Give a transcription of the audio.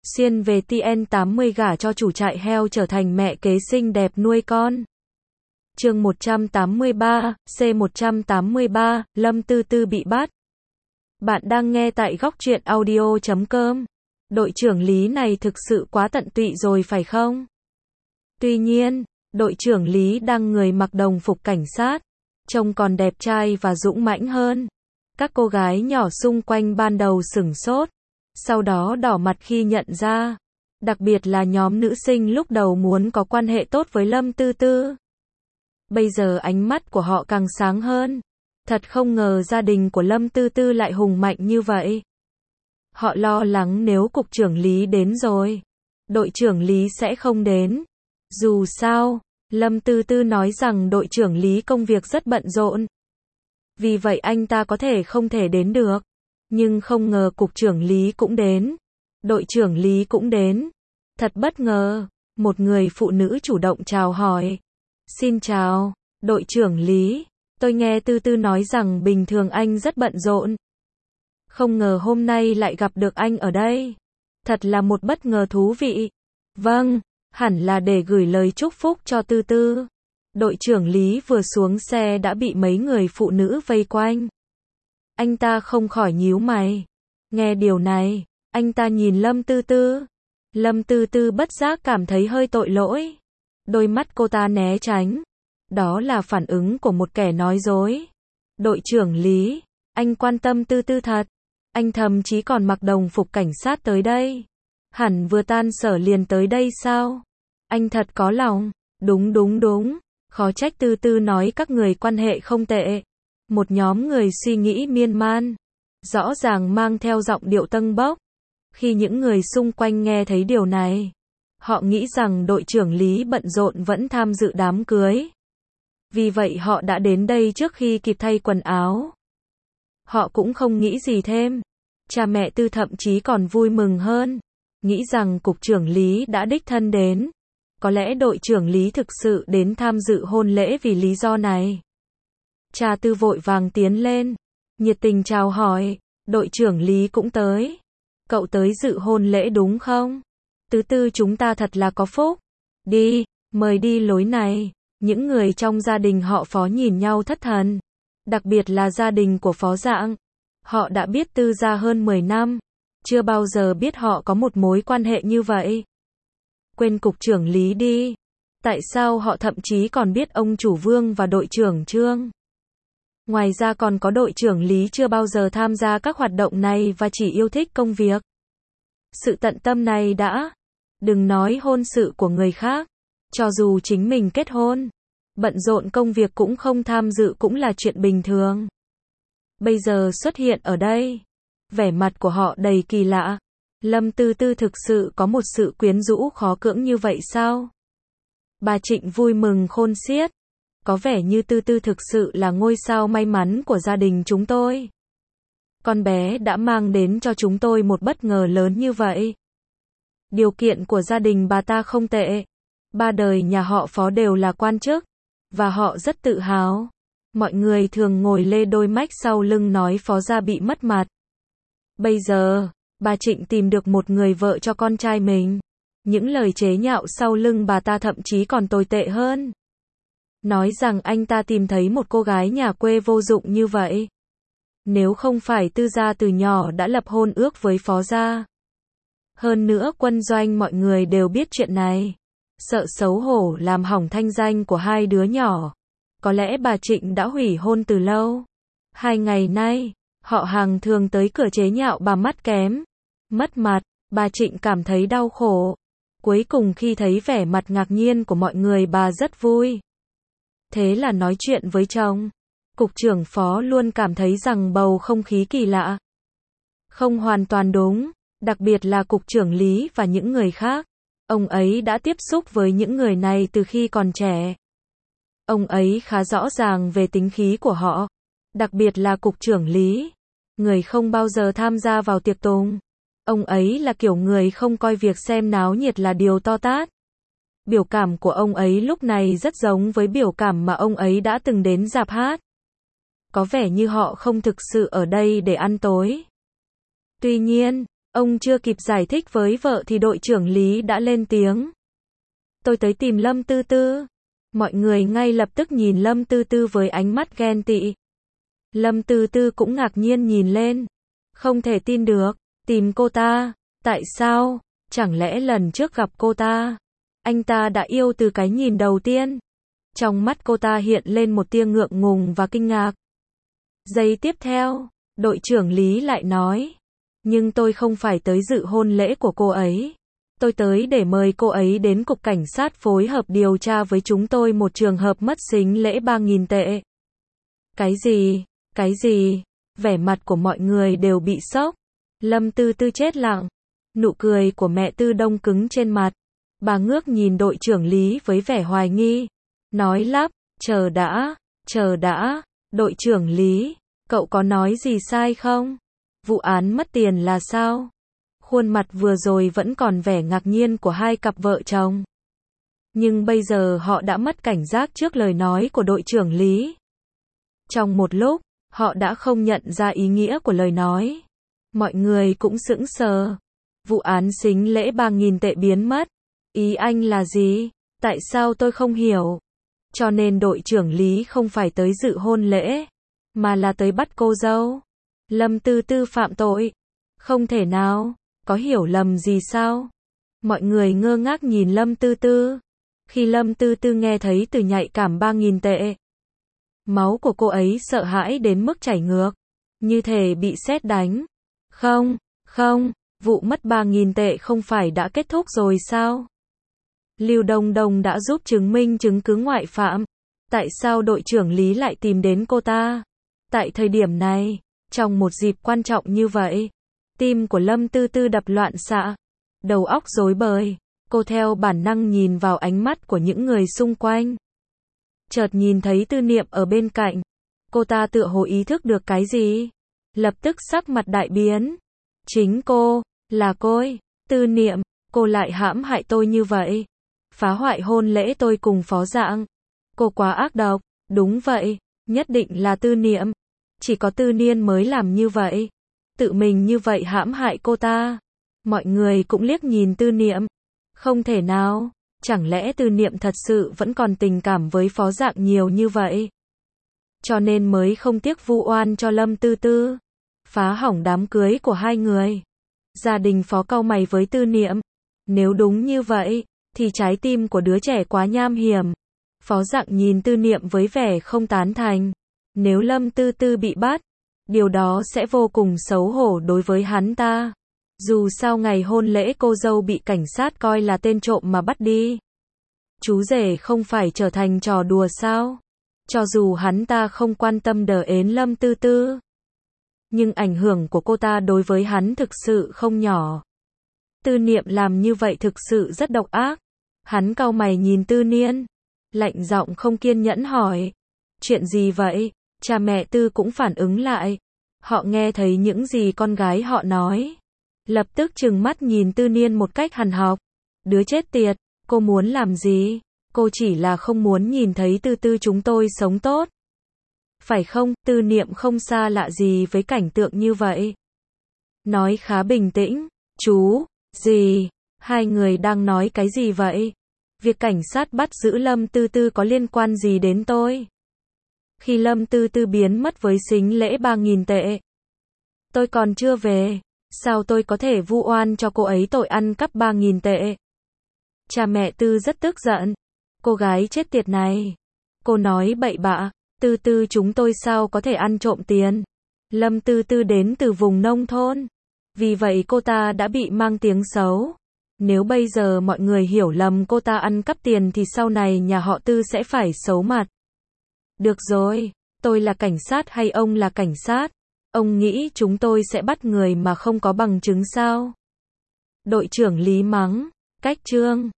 Xuyên về TN80 gả cho chủ trại heo trở thành mẹ kế xinh đẹp nuôi con. Chương 183, C183, Lâm Tư Tư bị bắt. Bạn đang nghe tại góc truyện audio.com. Đội trưởng Lý này thực sự quá tận tụy rồi phải không? Tuy nhiên, đội trưởng Lý đang người mặc đồng phục cảnh sát, trông còn đẹp trai và dũng mãnh hơn. Các cô gái nhỏ xung quanh ban đầu sửng sốt, sau đó đỏ mặt khi nhận ra. Đặc biệt là nhóm nữ sinh lúc đầu muốn có quan hệ tốt với Lâm Tư Tư. Bây giờ ánh mắt của họ càng sáng hơn. Thật không ngờ gia đình của Lâm Tư Tư lại hùng mạnh như vậy. Họ lo lắng nếu cục trưởng Lý đến rồi, đội trưởng Lý sẽ không đến. Dù sao, Lâm Tư Tư nói rằng đội trưởng Lý công việc rất bận rộn. Vì vậy anh ta có thể không thể đến được. Nhưng không ngờ cục trưởng Lý cũng đến. Đội trưởng Lý cũng đến. Thật bất ngờ, một người phụ nữ chủ động chào hỏi. Xin chào, đội trưởng Lý. Tôi nghe Tư Tư nói rằng bình thường anh rất bận rộn. Không ngờ hôm nay lại gặp được anh ở đây. Thật là một bất ngờ thú vị. Vâng, hẳn là để gửi lời chúc phúc cho Tư Tư. Đội trưởng Lý vừa xuống xe đã bị mấy người phụ nữ vây quanh. Anh ta không khỏi nhíu mày. Nghe điều này, anh ta nhìn Lâm Tư Tư. Lâm Tư Tư bất giác cảm thấy hơi tội lỗi. Đôi mắt cô ta né tránh. Đó là phản ứng của một kẻ nói dối. Đội trưởng Lý, anh quan tâm Tư Tư thật. Anh thậm chí còn mặc đồng phục cảnh sát tới đây. Hẳn vừa tan sở liền tới đây sao? Anh thật có lòng. Đúng. Khó trách Tư Tư nói các người quan hệ không tệ. Một nhóm người suy nghĩ miên man. Rõ ràng mang theo giọng điệu tâng bốc. Khi những người xung quanh nghe thấy điều này, họ nghĩ rằng đội trưởng Lý bận rộn vẫn tham dự đám cưới. Vì vậy họ đã đến đây trước khi kịp thay quần áo. Họ cũng không nghĩ gì thêm. Cha mẹ Tư thậm chí còn vui mừng hơn. Nghĩ rằng cục trưởng Lý đã đích thân đến. Có lẽ đội trưởng Lý thực sự đến tham dự hôn lễ vì lý do này. Cha Tư vội vàng tiến lên, nhiệt tình chào hỏi, đội trưởng Lý cũng tới. Cậu tới dự hôn lễ đúng không? Tư Tư chúng ta thật là có phúc. Đi, mời đi lối này. Những người trong gia đình họ Phó nhìn nhau thất thần. Đặc biệt là gia đình của Phó Dạng. Họ đã biết Tư gia hơn 10 năm. Chưa bao giờ biết họ có một mối quan hệ như vậy. Quên cục trưởng Lý đi. Tại sao họ thậm chí còn biết ông chủ Vương và đội trưởng Trương? Ngoài ra còn có đội trưởng Lý chưa bao giờ tham gia các hoạt động này và chỉ yêu thích công việc. Sự tận tâm này đã. Đừng nói hôn sự của người khác. Cho dù chính mình kết hôn, bận rộn công việc cũng không tham dự cũng là chuyện bình thường. Bây giờ xuất hiện ở đây. Vẻ mặt của họ đầy kỳ lạ. Lâm Tư Tư thực sự có một sự quyến rũ khó cưỡng như vậy sao? Bà Trịnh vui mừng khôn xiết. Có vẻ như Tư Tư thực sự là ngôi sao may mắn của gia đình chúng tôi. Con bé đã mang đến cho chúng tôi một bất ngờ lớn như vậy. Điều kiện của gia đình bà ta không tệ. Ba đời nhà họ Phó đều là quan chức. Và họ rất tự hào. Mọi người thường ngồi lê đôi mách sau lưng nói Phó gia bị mất mặt. Bây giờ, bà Trịnh tìm được một người vợ cho con trai mình. Những lời chế nhạo sau lưng bà ta thậm chí còn tồi tệ hơn. Nói rằng anh ta tìm thấy một cô gái nhà quê vô dụng như vậy. Nếu không phải Tư gia từ nhỏ đã lập hôn ước với Phó gia. Hơn nữa quân doanh mọi người đều biết chuyện này. Sợ xấu hổ làm hỏng thanh danh của hai đứa nhỏ. Có lẽ bà Trịnh đã hủy hôn từ lâu. 2 ngày nay, họ hàng thường tới cửa chế nhạo bà mắt kém. Mất mặt, bà Trịnh cảm thấy đau khổ. Cuối cùng khi thấy vẻ mặt ngạc nhiên của mọi người bà rất vui. Thế là nói chuyện với chồng. Cục trưởng Phó luôn cảm thấy rằng bầu không khí kỳ lạ. Không hoàn toàn đúng, đặc biệt là cục trưởng Lý và những người khác. Ông ấy đã tiếp xúc với những người này từ khi còn trẻ. Ông ấy khá rõ ràng về tính khí của họ. Đặc biệt là cục trưởng Lý. Người không bao giờ tham gia vào tiệc tùng. Ông ấy là kiểu người không coi việc xem náo nhiệt là điều to tát. Biểu cảm của ông ấy lúc này rất giống với biểu cảm mà ông ấy đã từng đến rạp hát. Có vẻ như họ không thực sự ở đây để ăn tối. Tuy nhiên, Ông chưa kịp giải thích với vợ thì đội trưởng Lý đã lên tiếng. Tôi tới tìm Lâm Tư Tư. Mọi người ngay lập tức nhìn Lâm Tư Tư với ánh mắt ghen tị. Lâm Tư Tư cũng ngạc nhiên nhìn lên. Không thể tin được. Tìm cô ta. Tại sao? Chẳng lẽ lần trước gặp cô ta, anh ta đã yêu từ cái nhìn đầu tiên? Trong mắt cô ta hiện lên một tia ngượng ngùng và kinh ngạc. Giây tiếp theo, đội trưởng Lý lại nói. Nhưng tôi không phải tới dự hôn lễ của cô ấy. Tôi tới để mời cô ấy đến cục cảnh sát phối hợp điều tra với chúng tôi một trường hợp mất sính lễ 3.000 tệ. Cái gì? Cái gì? Vẻ mặt của mọi người đều bị sốc. Lâm Tư Tư chết lặng. Nụ cười của mẹ Tư đông cứng trên mặt. Bà ngước nhìn đội trưởng Lý với vẻ hoài nghi. Nói lắp, chờ đã, đội trưởng Lý, cậu có nói gì sai không? Vụ án mất tiền là sao? Khuôn mặt vừa rồi vẫn còn vẻ ngạc nhiên của hai cặp vợ chồng. Nhưng bây giờ họ đã mất cảnh giác trước lời nói của đội trưởng Lý. Trong một lúc, họ đã không nhận ra ý nghĩa của lời nói. Mọi người cũng sững sờ. Vụ án sính lễ 3.000 tệ biến mất. Ý anh là gì? Tại sao tôi không hiểu? Cho nên đội trưởng Lý không phải tới dự hôn lễ, mà là tới bắt cô dâu. Lâm Tư Tư phạm tội. Không thể nào, có hiểu lầm gì sao? Mọi người ngơ ngác nhìn Lâm Tư Tư. Khi Lâm Tư Tư nghe thấy từ nhạy cảm 3.000 tệ, máu của cô ấy sợ hãi đến mức chảy ngược, như thể bị sét đánh. Không, vụ mất 3.000 tệ không phải đã kết thúc rồi sao? Lưu Đông Đông đã giúp chứng minh chứng cứ ngoại phạm. Tại sao đội trưởng Lý lại tìm đến cô ta? Tại thời điểm này, trong một dịp quan trọng như vậy, tim của Lâm Tư Tư đập loạn xạ, đầu óc rối bời. Cô theo bản năng nhìn vào ánh mắt của những người xung quanh. Chợt nhìn thấy Tư Niệm ở bên cạnh. Cô ta tựa hồ ý thức được cái gì. Lập tức sắc mặt đại biến. Chính cô, là cô. Tư Niệm, cô lại hãm hại tôi như vậy. Phá hoại hôn lễ tôi cùng Phó Dạng. Cô quá ác độc. Đúng vậy, nhất định là Tư Niệm. Chỉ có Tư Niên mới làm như vậy. Tự mình như vậy hãm hại cô ta. Mọi người cũng liếc nhìn Tư Niệm. Không thể nào, chẳng lẽ Tư Niệm thật sự vẫn còn tình cảm với Phó Dạng nhiều như vậy? Cho nên mới không tiếc vu oan cho Lâm Tư Tư, phá hỏng đám cưới của hai người. Gia đình Phó cau mày với Tư Niệm. Nếu đúng như vậy, thì trái tim của đứa trẻ quá nham hiểm. Phó Dạng nhìn Tư Niệm với vẻ không tán thành. Nếu Lâm Tư Tư bị bắt, điều đó sẽ vô cùng xấu hổ đối với hắn ta. Dù sao ngày hôn lễ cô dâu bị cảnh sát coi là tên trộm mà bắt đi. Chú rể không phải trở thành trò đùa sao? Cho dù hắn ta không quan tâm đờ ến Lâm Tư Tư, nhưng ảnh hưởng của cô ta đối với hắn thực sự không nhỏ. Tư Niệm làm như vậy thực sự rất độc ác. Hắn cau mày nhìn Tư Niên, lạnh giọng không kiên nhẫn hỏi. Chuyện gì vậy? Cha mẹ Tư cũng phản ứng lại. Họ nghe thấy những gì con gái họ nói. Lập tức trừng mắt nhìn Tư Niên một cách hằn học. Đứa chết tiệt, cô muốn làm gì? Cô chỉ là không muốn nhìn thấy Tư Tư chúng tôi sống tốt. Phải không? Tư Niệm không xa lạ gì với cảnh tượng như vậy. Nói khá bình tĩnh. Chú, gì? Hai người đang nói cái gì vậy? Việc cảnh sát bắt giữ Lâm Tư Tư có liên quan gì đến tôi? Khi Lâm Tư Tư biến mất với sính lễ 3.000 tệ, tôi còn chưa về. Sao tôi có thể vu oan cho cô ấy tội ăn cắp 3.000 tệ? Cha mẹ Tư rất tức giận. Cô gái chết tiệt này. Cô nói bậy bạ. Tư Tư chúng tôi sao có thể ăn trộm tiền? Lâm Tư Tư đến từ vùng nông thôn. Vì vậy cô ta đã bị mang tiếng xấu. Nếu bây giờ mọi người hiểu lầm cô ta ăn cắp tiền thì sau này nhà họ Tư sẽ phải xấu mặt. Được rồi, tôi là cảnh sát hay ông là cảnh sát? Ông nghĩ chúng tôi sẽ bắt người mà không có bằng chứng sao? Đội trưởng Lý mắng. Cách chương